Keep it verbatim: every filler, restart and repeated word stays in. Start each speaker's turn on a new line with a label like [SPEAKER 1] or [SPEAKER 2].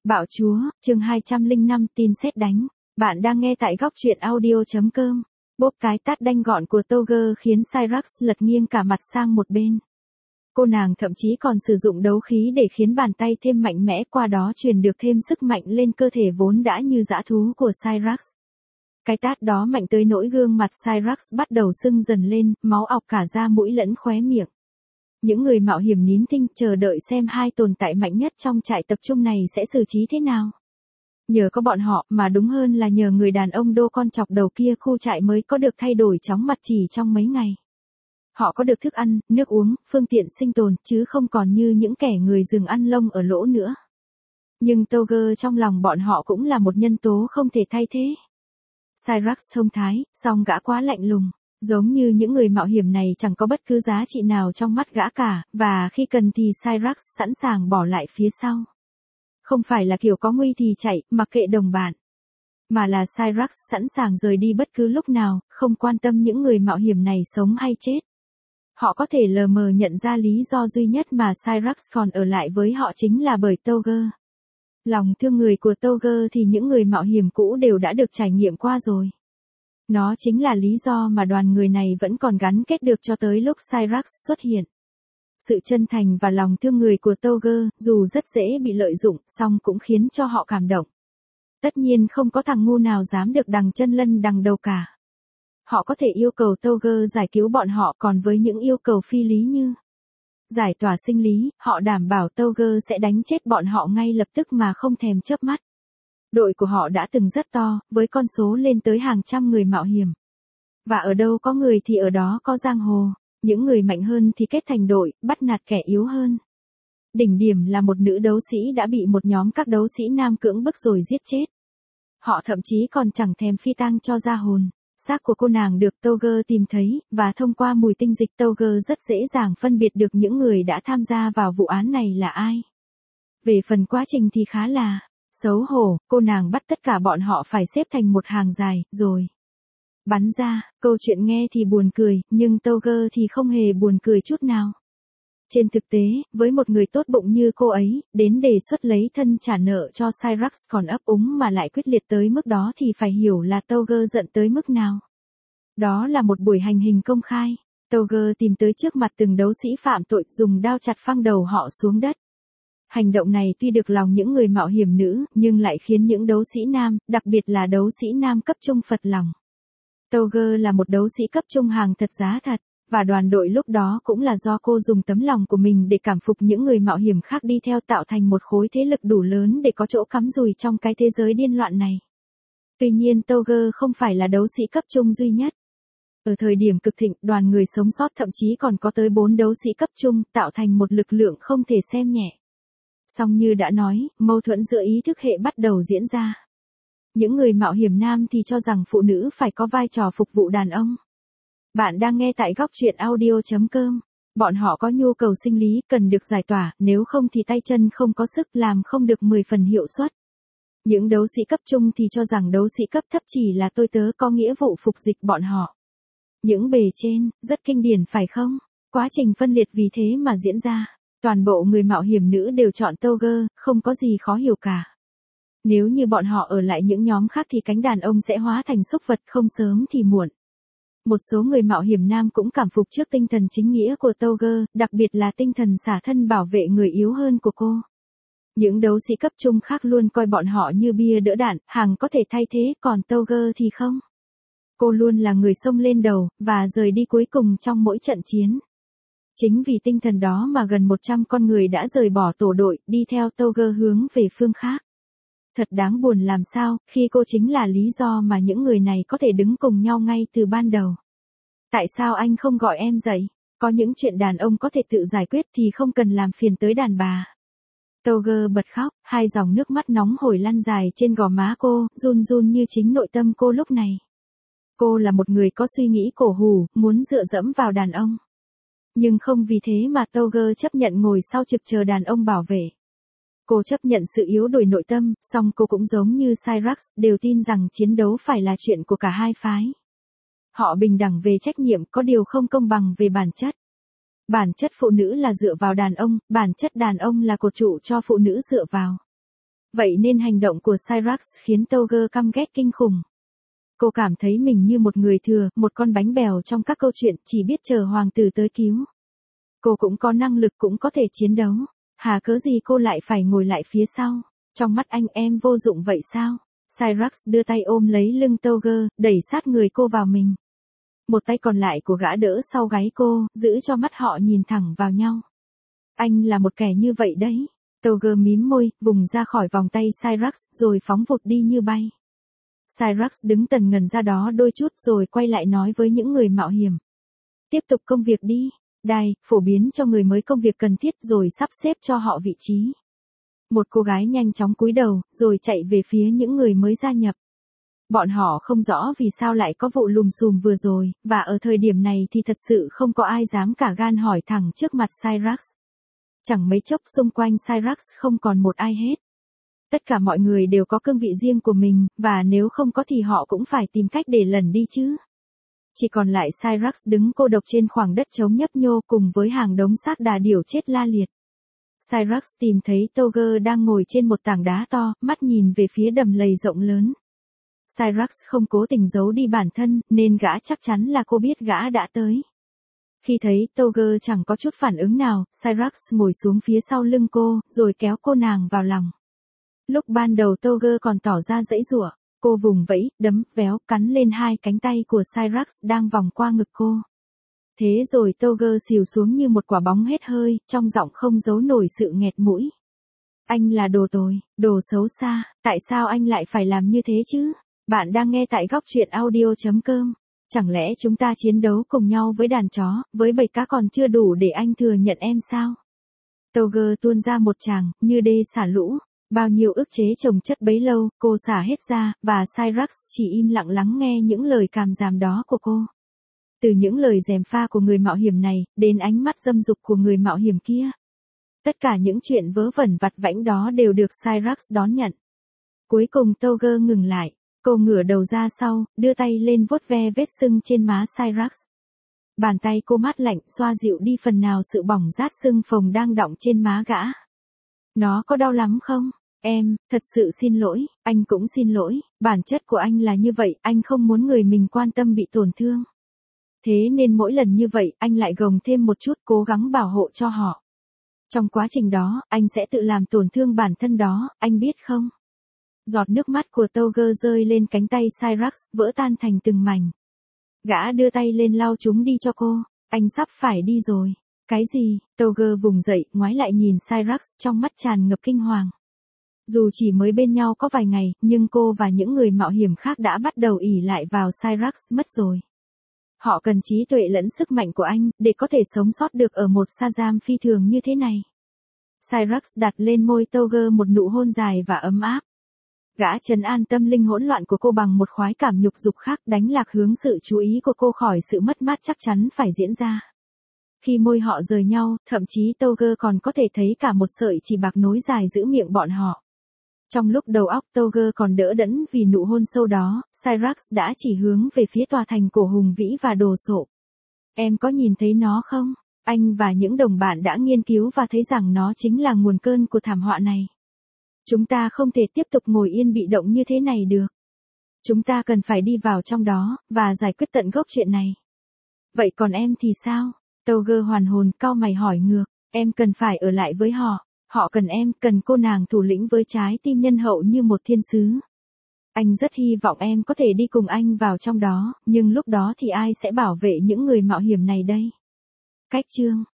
[SPEAKER 1] Bạo chúa, chương hai trăm lẻ năm tin sét đánh. Bạn đang nghe tại góc truyện audio chấm com. Bốp cái tát đanh gọn của Togger khiến Cyrax lật nghiêng cả mặt sang một bên. Cô nàng thậm chí còn sử dụng đấu khí để khiến bàn tay thêm mạnh mẽ, qua đó truyền được thêm sức mạnh lên cơ thể vốn đã như dã thú của Cyrax. Cái tát đó mạnh tới nỗi gương mặt Cyrax bắt đầu sưng dần lên, máu ọc cả da mũi lẫn khóe miệng. Những người mạo hiểm nín thinh chờ đợi xem hai tồn tại mạnh nhất trong trại tập trung này sẽ xử trí thế nào. Nhờ có bọn họ, mà đúng hơn là nhờ người đàn ông đô con chọc đầu kia, khu trại mới có được thay đổi chóng mặt chỉ trong mấy ngày. Họ có được thức ăn, nước uống, phương tiện sinh tồn, chứ không còn như những kẻ người rừng ăn lông ở lỗ nữa. Nhưng Togger trong lòng bọn họ cũng là một nhân tố không thể thay thế. Cyrax thông thái, song gã quá lạnh lùng. Giống như những người mạo hiểm này chẳng có bất cứ giá trị nào trong mắt gã cả, và khi cần thì Cyrax sẵn sàng bỏ lại phía sau. Không phải là kiểu có nguy thì chạy, mặc kệ đồng bạn. Mà là Cyrax sẵn sàng rời đi bất cứ lúc nào, không quan tâm những người mạo hiểm này sống hay chết. Họ có thể lờ mờ nhận ra lý do duy nhất mà Cyrax còn ở lại với họ chính là bởi Togger. Lòng thương người của Togger thì những người mạo hiểm cũ đều đã được trải nghiệm qua rồi. Nó chính là lý do mà đoàn người này vẫn còn gắn kết được cho tới lúc Cyrax xuất hiện. Sự chân thành và lòng thương người của Togger, dù rất dễ bị lợi dụng, song cũng khiến cho họ cảm động. Tất nhiên không có thằng ngu nào dám được đằng chân lân đằng đầu cả. Họ có thể yêu cầu Togger giải cứu bọn họ, còn với những yêu cầu phi lý như giải tỏa sinh lý, họ đảm bảo Togger sẽ đánh chết bọn họ ngay lập tức mà không thèm chớp mắt. Đội của họ đã từng rất to, với con số lên tới hàng trăm người mạo hiểm. Và ở đâu có người thì ở đó có giang hồ, những người mạnh hơn thì kết thành đội, bắt nạt kẻ yếu hơn. Đỉnh điểm là một nữ đấu sĩ đã bị một nhóm các đấu sĩ nam cưỡng bức rồi giết chết. Họ thậm chí còn chẳng thèm phi tang cho ra hồn. Xác của cô nàng được Togger tìm thấy, và thông qua mùi tinh dịch Togger rất dễ dàng phân biệt được những người đã tham gia vào vụ án này là ai. Về phần quá trình thì khá là xấu hổ, cô nàng bắt tất cả bọn họ phải xếp thành một hàng dài, rồi bắn ra. Câu chuyện nghe thì buồn cười, nhưng Togger thì không hề buồn cười chút nào. Trên thực tế, với một người tốt bụng như cô ấy, đến đề xuất lấy thân trả nợ cho Cyrax còn ấp úng mà lại quyết liệt tới mức đó thì phải hiểu là Togger giận tới mức nào. Đó là một buổi hành hình công khai. Togger tìm tới trước mặt từng đấu sĩ phạm tội, dùng đao chặt phăng đầu họ xuống đất. Hành động này tuy được lòng những người mạo hiểm nữ, nhưng lại khiến những đấu sĩ nam, đặc biệt là đấu sĩ nam cấp trung phật lòng. Togger là một đấu sĩ cấp trung hàng thật giá thật, và đoàn đội lúc đó cũng là do cô dùng tấm lòng của mình để cảm phục những người mạo hiểm khác đi theo, tạo thành một khối thế lực đủ lớn để có chỗ cắm rùi trong cái thế giới điên loạn này. Tuy nhiên Togger không phải là đấu sĩ cấp trung duy nhất. Ở thời điểm cực thịnh, đoàn người sống sót thậm chí còn có tới bốn đấu sĩ cấp trung, tạo thành một lực lượng không thể xem nhẹ. Song như đã nói, mâu thuẫn giữa ý thức hệ bắt đầu diễn ra. Những người mạo hiểm nam thì cho rằng phụ nữ phải có vai trò phục vụ đàn ông. Bạn đang nghe tại góc truyện audio chấm com. Bọn họ có nhu cầu sinh lý cần được giải tỏa, nếu không thì tay chân không có sức, làm không được mười phần hiệu suất. Những đấu sĩ cấp trung thì cho rằng đấu sĩ cấp thấp chỉ là tôi tớ, có nghĩa vụ phục dịch bọn họ. Những bề trên, rất kinh điển phải không? Quá trình phân liệt vì thế mà diễn ra. Toàn bộ người mạo hiểm nữ đều chọn Togger, không có gì khó hiểu cả. Nếu như bọn họ ở lại những nhóm khác thì cánh đàn ông sẽ hóa thành súc vật, không sớm thì muộn. Một số người mạo hiểm nam cũng cảm phục trước tinh thần chính nghĩa của Togger, đặc biệt là tinh thần xả thân bảo vệ người yếu hơn của cô. Những đấu sĩ cấp trung khác luôn coi bọn họ như bia đỡ đạn, hàng có thể thay thế, còn Togger thì không. Cô luôn là người xông lên đầu, và rời đi cuối cùng trong mỗi trận chiến. Chính vì tinh thần đó mà gần một trăm con người đã rời bỏ tổ đội, đi theo Togger hướng về phương khác. Thật đáng buồn làm sao, khi cô chính là lý do mà những người này có thể đứng cùng nhau ngay từ ban đầu. Tại sao anh không gọi em dậy? Có những chuyện đàn ông có thể tự giải quyết thì không cần làm phiền tới đàn bà. Togger bật khóc, hai dòng nước mắt nóng hổi lăn dài trên gò má cô, run run như chính nội tâm cô lúc này. Cô là một người có suy nghĩ cổ hủ, muốn dựa dẫm vào đàn ông. Nhưng không vì thế mà Togger chấp nhận ngồi sau trực chờ đàn ông bảo vệ. Cô chấp nhận sự yếu đuối nội tâm, song cô cũng giống như Cyrax, đều tin rằng chiến đấu phải là chuyện của cả hai phái. Họ bình đẳng về trách nhiệm, có điều không công bằng về bản chất. Bản chất phụ nữ là dựa vào đàn ông, bản chất đàn ông là cột trụ cho phụ nữ dựa vào. Vậy nên hành động của Cyrax khiến Toger căm ghét kinh khủng. Cô cảm thấy mình như một người thừa, một con bánh bèo trong các câu chuyện, chỉ biết chờ hoàng tử tới cứu. Cô cũng có năng lực, cũng có thể chiến đấu. Hà cớ gì cô lại phải ngồi lại phía sau? Trong mắt anh em vô dụng vậy sao? Cyrax đưa tay ôm lấy lưng Toger, đẩy sát người cô vào mình. Một tay còn lại của gã đỡ sau gáy cô, giữ cho mắt họ nhìn thẳng vào nhau. Anh là một kẻ như vậy đấy. Toger mím môi, vùng ra khỏi vòng tay Cyrax, rồi phóng vụt đi như bay. Cyrax đứng tần ngần ra đó đôi chút rồi quay lại nói với những người mạo hiểm. Tiếp tục công việc đi. Đài, phổ biến cho người mới công việc cần thiết rồi sắp xếp cho họ vị trí. Một cô gái nhanh chóng cúi đầu, rồi chạy về phía những người mới gia nhập. Bọn họ không rõ vì sao lại có vụ lùm xùm vừa rồi, và ở thời điểm này thì thật sự không có ai dám cả gan hỏi thẳng trước mặt Cyrax. Chẳng mấy chốc xung quanh Cyrax không còn một ai hết. Tất cả mọi người đều có cương vị riêng của mình, và nếu không có thì họ cũng phải tìm cách để lẩn đi chứ. Chỉ còn lại Cyrax đứng cô độc trên khoảng đất trống nhấp nhô cùng với hàng đống xác đà điểu chết la liệt. Cyrax tìm thấy Toger đang ngồi trên một tảng đá to, mắt nhìn về phía đầm lầy rộng lớn. Cyrax không cố tình giấu đi bản thân, nên gã chắc chắn là cô biết gã đã tới. Khi thấy Toger chẳng có chút phản ứng nào, Cyrax ngồi xuống phía sau lưng cô, rồi kéo cô nàng vào lòng. Lúc ban đầu Toger còn tỏ ra giãy giụa, cô vùng vẫy, đấm, véo, cắn lên hai cánh tay của Cyrax đang vòng qua ngực cô. Thế rồi Toger xìu xuống như một quả bóng hết hơi, trong giọng không giấu nổi sự nghẹt mũi. Anh là đồ tồi, đồ xấu xa, tại sao anh lại phải làm như thế chứ? Bạn đang nghe tại góc truyện audio chấm com. Chẳng lẽ chúng ta chiến đấu cùng nhau với đàn chó, với bầy cá còn chưa đủ để anh thừa nhận em sao? Toger tuôn ra một tràng, như đê xả lũ. Bao nhiêu ức chế chồng chất bấy lâu, cô xả hết ra, và Cyrax chỉ im lặng lắng nghe những lời càm ràm đó của cô. Từ những lời gièm pha của người mạo hiểm này, đến ánh mắt dâm dục của người mạo hiểm kia. Tất cả những chuyện vớ vẩn vặt vãnh đó đều được Cyrax đón nhận. Cuối cùng Toger ngừng lại, cô ngửa đầu ra sau, đưa tay lên vuốt ve vết sưng trên má Cyrax. Bàn tay cô mát lạnh xoa dịu đi phần nào sự bỏng rát sưng phồng đang đọng trên má gã. Nó có đau lắm không? Em, thật sự xin lỗi, anh cũng xin lỗi, bản chất của anh là như vậy, anh không muốn người mình quan tâm bị tổn thương. Thế nên mỗi lần như vậy, anh lại gồng thêm một chút cố gắng bảo hộ cho họ. Trong quá trình đó, anh sẽ tự làm tổn thương bản thân đó, anh biết không? Giọt nước mắt của Toger rơi lên cánh tay Cyrax, vỡ tan thành từng mảnh. Gã đưa tay lên lau chúng đi cho cô, anh sắp phải đi rồi. Cái gì? Toger vùng dậy, ngoái lại nhìn Cyrax, trong mắt tràn ngập kinh hoàng. Dù chỉ mới bên nhau có vài ngày, nhưng cô và những người mạo hiểm khác đã bắt đầu ỷ lại vào Cyrax mất rồi. Họ cần trí tuệ lẫn sức mạnh của anh, để có thể sống sót được ở một sa giam phi thường như thế này. Cyrax đặt lên môi Toger một nụ hôn dài và ấm áp. Gã trấn an tâm linh hỗn loạn của cô bằng một khoái cảm nhục dục khác, đánh lạc hướng sự chú ý của cô khỏi sự mất mát chắc chắn phải diễn ra. Khi môi họ rời nhau, thậm chí Toger còn có thể thấy cả một sợi chỉ bạc nối dài giữa miệng bọn họ. Trong lúc đầu óc Toger còn đỡ đẫn vì nụ hôn sâu đó, Cyrax đã chỉ hướng về phía tòa thành cổ hùng vĩ và đồ sộ. Em có nhìn thấy nó không? Anh và những đồng bạn đã nghiên cứu và thấy rằng nó chính là nguồn cơn của thảm họa này. Chúng ta không thể tiếp tục ngồi yên bị động như thế này được. Chúng ta cần phải đi vào trong đó, và giải quyết tận gốc chuyện này. Vậy còn em thì sao? Toger hoàn hồn, cau mày hỏi ngược, em cần phải ở lại với họ. Họ cần em, cần cô nàng thủ lĩnh với trái tim nhân hậu như một thiên sứ. Anh rất hy vọng em có thể đi cùng anh vào trong đó, nhưng lúc đó thì ai sẽ bảo vệ những người mạo hiểm này đây? Cách chương